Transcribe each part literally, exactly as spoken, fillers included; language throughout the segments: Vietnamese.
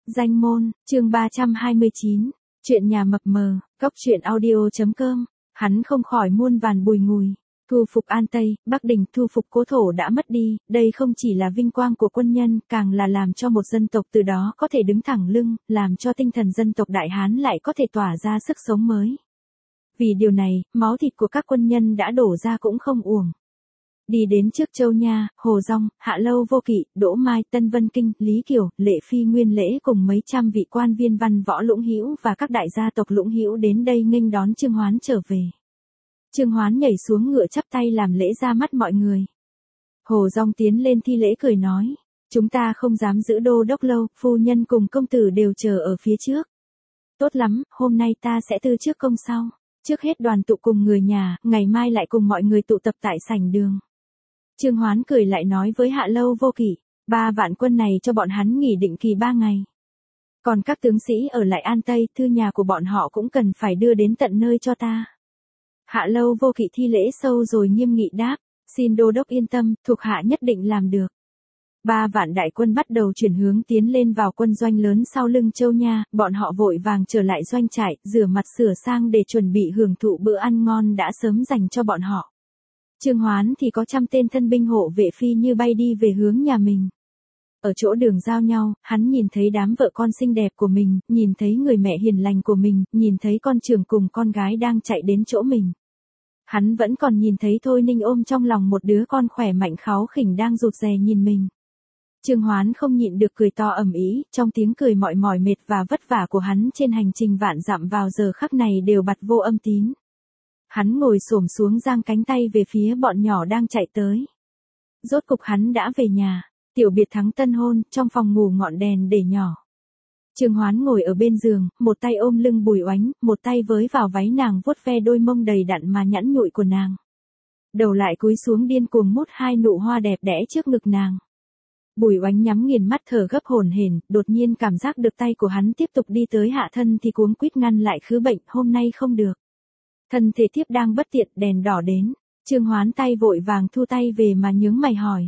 Danh môn, chương ba trăm hai mươi chín. Chuyện nhà mập mờ, cóc truyện audio.com. Hắn không khỏi muôn vàn bùi ngùi. Thu phục An Tây, Bắc Đình, thu phục Cố Thổ đã mất đi, đây không chỉ là vinh quang của quân nhân, càng là làm cho một dân tộc từ đó có thể đứng thẳng lưng, làm cho tinh thần dân tộc Đại Hán lại có thể tỏa ra sức sống mới. Vì điều này, máu thịt của các quân nhân đã đổ ra cũng không uổng. Đi đến trước Châu Nha, Hồ Dong, Hạ Lâu Vô Kỵ, Đỗ Mai, Tân Vân Kinh, Lý Kiều, Lệ Phi Nguyên Lễ cùng mấy trăm vị quan viên văn võ Lũng Hữu và các đại gia tộc Lũng Hữu đến đây nghênh đón Trương Hoán trở về. Trương Hoán nhảy xuống ngựa chắp tay làm lễ ra mắt mọi người. Hồ Dong tiến lên thi lễ cười nói, chúng ta không dám giữ đô đốc lâu, phu nhân cùng công tử đều chờ ở phía trước. Tốt lắm, hôm nay ta sẽ tư trước công sau. Trước hết đoàn tụ cùng người nhà, ngày mai lại cùng mọi người tụ tập tại sảnh đường. Trương Hoán cười lại nói với Hạ Lâu Vô Kỵ, ba vạn quân này cho bọn hắn nghỉ định kỳ ba ngày. Còn các tướng sĩ ở lại An Tây, thư nhà của bọn họ cũng cần phải đưa đến tận nơi cho ta. Hạ Lâu Vô Kỵ thi lễ sâu rồi nghiêm nghị đáp, xin đô đốc yên tâm, thuộc hạ nhất định làm được. Ba vạn đại quân bắt đầu chuyển hướng tiến lên vào quân doanh lớn sau lưng Châu Nha, bọn họ vội vàng trở lại doanh trại, rửa mặt sửa sang để chuẩn bị hưởng thụ bữa ăn ngon đã sớm dành cho bọn họ. Trương Hoán thì có trăm tên thân binh hộ vệ phi như bay đi về hướng nhà mình. Ở chỗ đường giao nhau, hắn nhìn thấy đám vợ con xinh đẹp của mình, nhìn thấy người mẹ hiền lành của mình, nhìn thấy con trưởng cùng con gái đang chạy đến chỗ mình. Hắn vẫn còn nhìn thấy Thôi Ninh ôm trong lòng một đứa con khỏe mạnh kháu khỉnh đang rụt rè nhìn mình. Trương Hoán không nhịn được cười to ầm ĩ, trong tiếng cười mọi mỏi mệt và vất vả của hắn trên hành trình vạn dặm vào giờ khắc này đều bặt vô âm tín. Hắn ngồi xổm xuống giang cánh tay về phía bọn nhỏ đang chạy tới. Rốt cục hắn đã về nhà, tiểu biệt thắng tân hôn, trong phòng ngủ ngọn đèn để nhỏ. Trương Hoán ngồi ở bên giường, một tay ôm lưng Bùi Oánh, một tay với vào váy nàng vuốt ve đôi mông đầy đặn mà nhẵn nhụi của nàng. Đầu lại cúi xuống điên cuồng mút hai nụ hoa đẹp đẽ trước ngực nàng. Bùi Oánh nhắm nghiền mắt thở gấp hổn hển, đột nhiên cảm giác được tay của hắn tiếp tục đi tới hạ thân thì cuống quýt ngăn lại khứ bệnh, hôm nay không được. Thân thể thiếp đang bất tiện, đèn đỏ đến. Trương Hoán tay vội vàng thu tay về mà nhướng mày hỏi.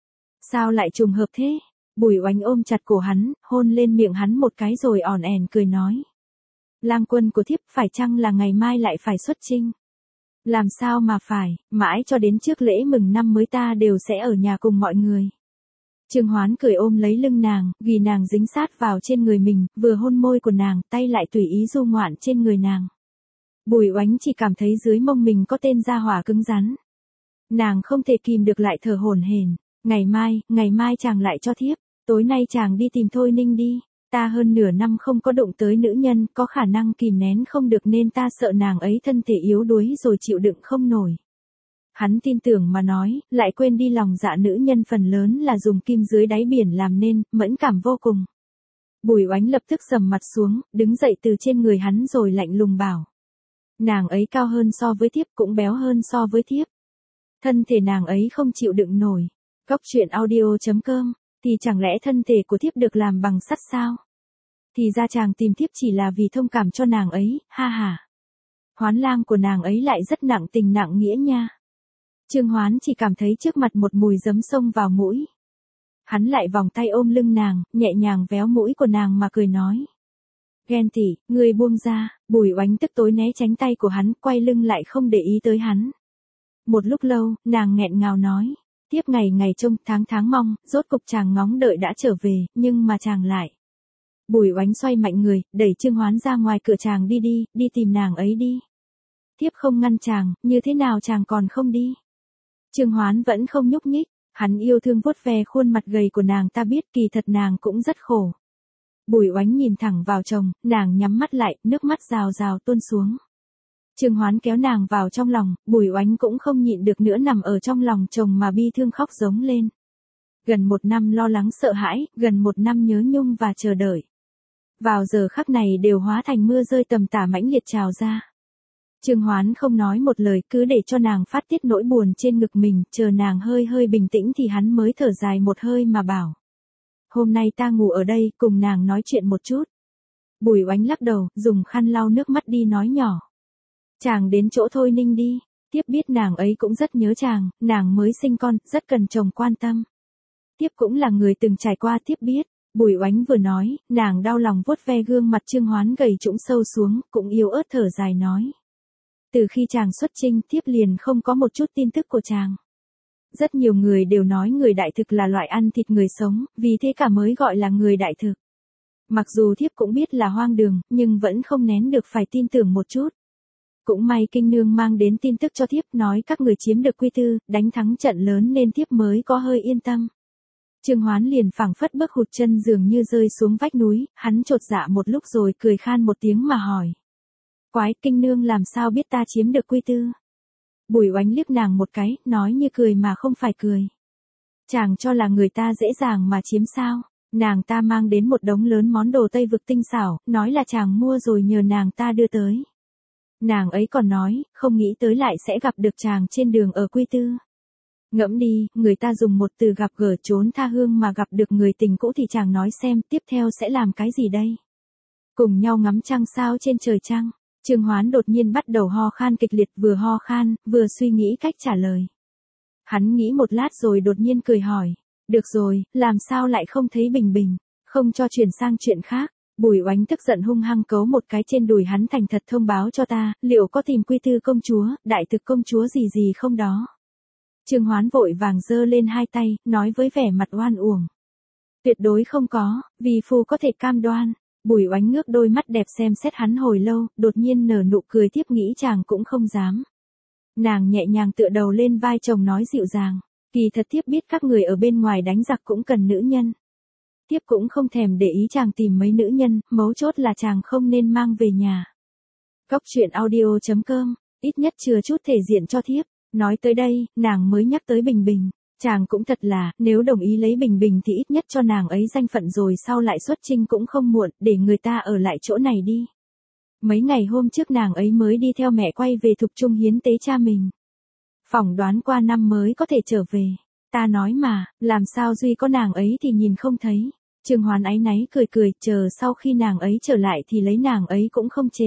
Sao lại trùng hợp thế? Bùi Oánh ôm chặt cổ hắn, hôn lên miệng hắn một cái rồi ỏn ẻn cười nói. Lang quân của thiếp phải chăng là ngày mai lại phải xuất chinh? Làm sao mà phải, mãi cho đến trước lễ mừng năm mới ta đều sẽ ở nhà cùng mọi người. Trương Hoán cười ôm lấy lưng nàng, ghi nàng dính sát vào trên người mình, vừa hôn môi của nàng, tay lại tùy ý du ngoạn trên người nàng. Bùi Oánh chỉ cảm thấy dưới mông mình có tên gia hỏa cứng rắn. Nàng không thể kìm được lại thở hổn hển. Ngày mai, ngày mai chàng lại cho thiếp, tối nay chàng đi tìm Thôi Ninh đi, ta hơn nửa năm không có đụng tới nữ nhân, có khả năng kìm nén không được nên ta sợ nàng ấy thân thể yếu đuối rồi chịu đựng không nổi. Hắn tin tưởng mà nói, lại quên đi lòng dạ nữ nhân phần lớn là dùng kim dưới đáy biển làm nên, mẫn cảm vô cùng. Bùi Oánh lập tức sầm mặt xuống, đứng dậy từ trên người hắn rồi lạnh lùng bảo. Nàng ấy cao hơn so với thiếp, cũng béo hơn so với thiếp. Thân thể nàng ấy không chịu đựng nổi. Cóc truyện audio.com, thì chẳng lẽ thân thể của thiếp được làm bằng sắt sao? Thì ra chàng tìm thiếp chỉ là vì thông cảm cho nàng ấy, ha ha. Hoán lang của nàng ấy lại rất nặng tình nặng nghĩa nha. Trương Hoán chỉ cảm thấy trước mặt một mùi giấm xông vào mũi. Hắn lại vòng tay ôm lưng nàng, nhẹ nhàng véo mũi của nàng mà cười nói. Ghen tị, ngươi buông ra. Bùi Oánh tức tối né tránh tay của hắn, quay lưng lại không để ý tới hắn. Một lúc lâu, nàng nghẹn ngào nói. Tiếp ngày ngày trông, tháng tháng mong, rốt cục chàng ngóng đợi đã trở về, nhưng mà chàng lại. Bùi Oánh xoay mạnh người, đẩy Trương Hoán ra ngoài cửa, chàng đi đi, đi tìm nàng ấy đi. Thiếp không ngăn chàng, như thế nào chàng còn không đi? Trương Hoán vẫn không nhúc nhích, hắn yêu thương vuốt ve khuôn mặt gầy của nàng, ta biết kỳ thật nàng cũng rất khổ. Bùi Oánh nhìn thẳng vào chồng, nàng nhắm mắt lại, nước mắt rào rào tuôn xuống. Trương Hoán kéo nàng vào trong lòng, Bùi Oánh cũng không nhịn được nữa nằm ở trong lòng chồng mà bi thương khóc giống lên. Gần một năm lo lắng sợ hãi, gần một năm nhớ nhung và chờ đợi. Vào giờ khắc này đều hóa thành mưa rơi tầm tả mãnh liệt trào ra. Trương Hoán không nói một lời, cứ để cho nàng phát tiết nỗi buồn trên ngực mình, chờ nàng hơi hơi bình tĩnh thì hắn mới thở dài một hơi mà bảo. Hôm nay ta ngủ ở đây, cùng nàng nói chuyện một chút. Bùi Oánh lắc đầu, dùng khăn lau nước mắt đi nói nhỏ. Chàng đến chỗ Thôi Ninh đi, tiếp biết nàng ấy cũng rất nhớ chàng, nàng mới sinh con, rất cần chồng quan tâm. Tiếp cũng là người từng trải qua, tiếp biết, Bùi Oánh vừa nói, nàng đau lòng vuốt ve gương mặt Trương Hoán gầy trũng sâu xuống, cũng yếu ớt thở dài nói. Từ khi chàng xuất chinh, thiếp liền không có một chút tin tức của chàng. Rất nhiều người đều nói người đại thực là loại ăn thịt người sống, vì thế cả mới gọi là người đại thực. Mặc dù thiếp cũng biết là hoang đường, nhưng vẫn không nén được phải tin tưởng một chút. Cũng may kinh nương mang đến tin tức cho thiếp, nói các người chiếm được Quy Tư, đánh thắng trận lớn nên thiếp mới có hơi yên tâm. Trương Hoán liền phảng phất bước hụt chân dường như rơi xuống vách núi, hắn chột dạ một lúc rồi cười khan một tiếng mà hỏi. Quái, kinh nương làm sao biết ta chiếm được Quy Tư? Bùi Oánh liếc nàng một cái, nói như cười mà không phải cười. Chàng cho là người ta dễ dàng mà chiếm sao? Nàng ta mang đến một đống lớn món đồ Tây vực tinh xảo, nói là chàng mua rồi nhờ nàng ta đưa tới. Nàng ấy còn nói, không nghĩ tới lại sẽ gặp được chàng trên đường ở Quy Tư. Ngẫm đi, người ta dùng một từ gặp gỡ trốn tha hương mà gặp được người tình cũ thì chàng nói xem tiếp theo sẽ làm cái gì đây? Cùng nhau ngắm trăng sao trên trời trăng. Trương Hoán đột nhiên bắt đầu ho khan kịch liệt, vừa ho khan, vừa suy nghĩ cách trả lời. Hắn nghĩ một lát rồi đột nhiên cười hỏi. Được rồi, làm sao lại không thấy Bình Bình, không cho chuyển sang chuyện khác. Bùi Oánh tức giận hung hăng cấu một cái trên đùi hắn, thành thật thông báo cho ta, liệu có tìm Quy Tư công chúa, đại thực công chúa gì gì không đó. Trương Hoán vội vàng giơ lên hai tay, nói với vẻ mặt oan uổng. Tuyệt đối không có, vì phu có thể cam đoan. Bùi Oánh ngước đôi mắt đẹp xem xét hắn hồi lâu, đột nhiên nở nụ cười, tiếp nghĩ chàng cũng không dám. Nàng nhẹ nhàng tựa đầu lên vai chồng nói dịu dàng. Kỳ thật thiếp biết các người ở bên ngoài đánh giặc cũng cần nữ nhân. Thiếp cũng không thèm để ý chàng tìm mấy nữ nhân, mấu chốt là chàng không nên mang về nhà. Cóc truyện audio chấm com, ít nhất chừa chút thể diện cho thiếp. Nói tới đây, nàng mới nhắc tới Bình Bình. Chàng cũng thật là, nếu đồng ý lấy Bình Bình thì ít nhất cho nàng ấy danh phận rồi sau lại xuất chinh cũng không muộn, để người ta ở lại chỗ này đi. Mấy ngày hôm trước nàng ấy mới đi theo mẹ quay về Thục Trung hiến tế cha mình. Phỏng đoán qua năm mới có thể trở về. Ta nói mà, làm sao duy có nàng ấy thì nhìn không thấy. Trương Hoán áy náy cười cười, chờ sau khi nàng ấy trở lại thì lấy nàng ấy cũng không chề.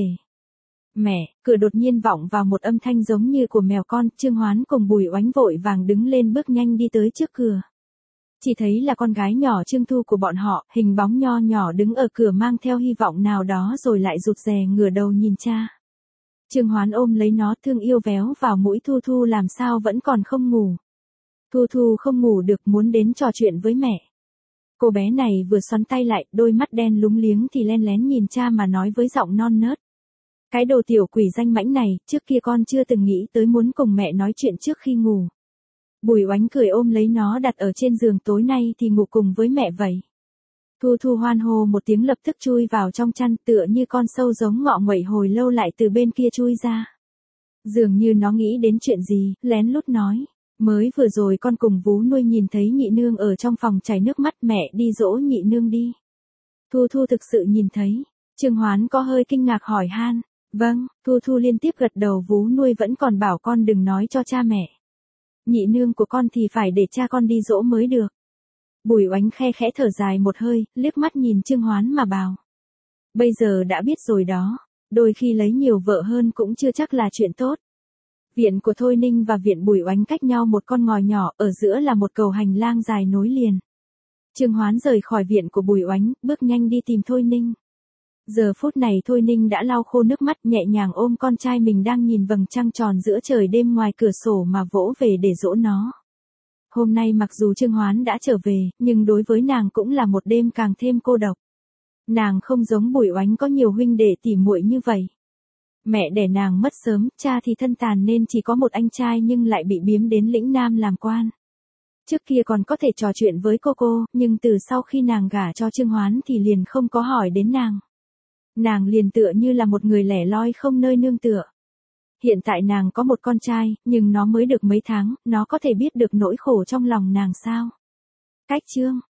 Mẹ, cửa đột nhiên vọng vào một âm thanh giống như của mèo con, Trương Hoán cùng Bùi Oánh vội vàng đứng lên bước nhanh đi tới trước cửa. Chỉ thấy là con gái nhỏ Trương Thu của bọn họ, hình bóng nho nhỏ đứng ở cửa mang theo hy vọng nào đó rồi lại rụt rè ngửa đầu nhìn cha. Trương Hoán ôm lấy nó thương yêu véo vào mũi Thu Thu, làm sao vẫn còn không ngủ. Thu Thu không ngủ được, muốn đến trò chuyện với mẹ. Cô bé này vừa xoắn tay lại, đôi mắt đen lúng liếng thì len lén nhìn cha mà nói với giọng non nớt. Cái đồ tiểu quỷ danh mãnh này, trước kia con chưa từng nghĩ tới muốn cùng mẹ nói chuyện trước khi ngủ. Bùi Oánh cười ôm lấy nó đặt ở trên giường, tối nay thì ngủ cùng với mẹ vậy. Thu Thu hoan hô một tiếng lập tức chui vào trong chăn, tựa như con sâu giống ngọ nguậy hồi lâu lại từ bên kia chui ra. Dường như nó nghĩ đến chuyện gì, lén lút nói. Mới vừa rồi con cùng vú nuôi nhìn thấy nhị nương ở trong phòng chảy nước mắt, mẹ đi dỗ nhị nương đi. Thu Thu thực sự nhìn thấy. Trương Hoán có hơi kinh ngạc hỏi han. Vâng, Thu Thu liên tiếp gật đầu, vú nuôi vẫn còn bảo con đừng nói cho cha mẹ. Nhị nương của con thì phải để cha con đi dỗ mới được. Bùi Oánh khe khẽ thở dài một hơi, liếc mắt nhìn Trương Hoán mà bảo. Bây giờ đã biết rồi đó, đôi khi lấy nhiều vợ hơn cũng chưa chắc là chuyện tốt. Viện của Thôi Ninh và viện Bùi Oánh cách nhau một con ngòi nhỏ, ở giữa là một cầu hành lang dài nối liền. Trương Hoán rời khỏi viện của Bùi Oánh, bước nhanh đi tìm Thôi Ninh. Giờ phút này Thôi Ninh đã lau khô nước mắt, nhẹ nhàng ôm con trai mình đang nhìn vầng trăng tròn giữa trời đêm ngoài cửa sổ mà vỗ về để dỗ nó. Hôm nay mặc dù Trương Hoán đã trở về, nhưng đối với nàng cũng là một đêm càng thêm cô độc. Nàng không giống Bùi Oánh có nhiều huynh đệ tỉ muội như vậy. Mẹ đẻ nàng mất sớm, cha thì thân tàn nên chỉ có một anh trai nhưng lại bị biếm đến lĩnh Nam làm quan. Trước kia còn có thể trò chuyện với cô cô, nhưng từ sau khi nàng gả cho Trương Hoán thì liền không có hỏi đến nàng. Nàng liền tựa như là một người lẻ loi không nơi nương tựa. Hiện tại nàng có một con trai, nhưng nó mới được mấy tháng, nó có thể biết được nỗi khổ trong lòng nàng sao? Cách chương